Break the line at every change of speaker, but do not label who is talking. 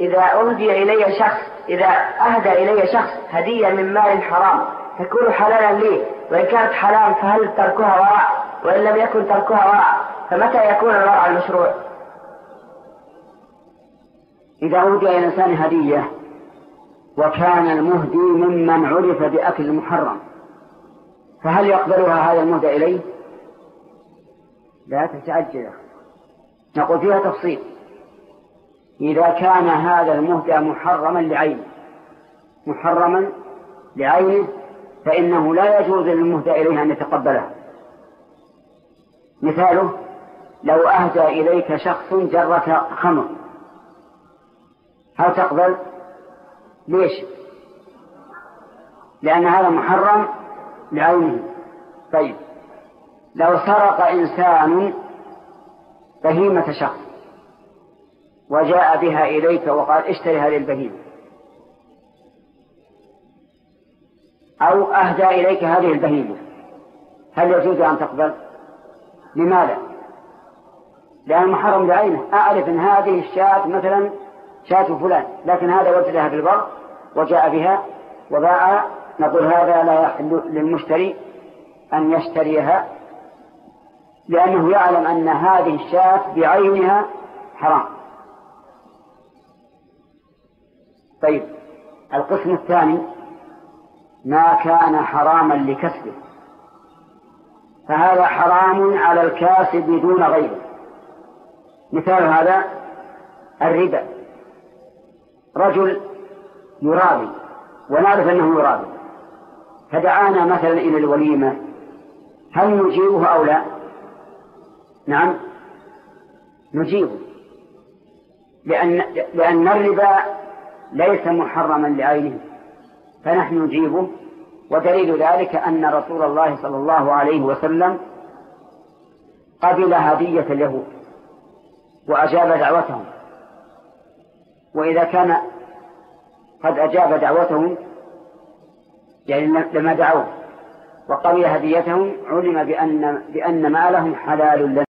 إذا إذا أهدى إلي شخص هدية من مال حرام تكون حلالا لي، وإن كانت حلال فهل تركها ورع؟ وإن لم يكن تركها ورع فمتى يكون الورع المشروع؟
إذا أهدي إلى الإنسان هدية وكان المهدي ممن عرف بأكل المحرم فهل يقبلها هذا المهدى إليه؟ لا تتعجل، نقول فيها تفصيل. إذا كان هذا المهدى محرما لعينه فإنه لا يجوز للمهدى إليه أن يتقبله. مثاله: لو أهدى إليك شخص جرة خمر هل تقبل؟ ليش؟ لأن هذا محرم لعينه. طيب، لو سرق إنسان بهيمة شخص وجاء بها إليك وقال اشتري هذه البهيمة، أو أهدى إليك هذه البهيمة، هل يجوز أن تقبل؟ لماذا؟ لأن محرم بعينه. أعرف أن هذه الشاة مثلا شاة فلان، لكن هذا وجدها في البر وجاء بها وباع، نقول هذا لا يحل للمشتري أن يشتريها لأنه يعلم أن هذه الشاة بعينها حرام. طيب، القسم الثاني ما كان حراما لكسبه، فهذا حرام على الكاسب دون غيره. مثال هذا الربا. رجل يرابي ونعرف أنه يرابي فدعانا مثلا إلى الوليمة، هل نجيبه أو لا؟ نعم نجيبه، لأن الربا ليس محرما لعينه فنحن نجيبه. ودليل ذلك أن رسول الله صلى الله عليه وسلم قبل هدية اليهود وأجاب دعوتهم، وإذا كان قد أجاب دعوتهم يعني لما دعوه وقبل هديتهم علم بأن مالهم حلال لنا.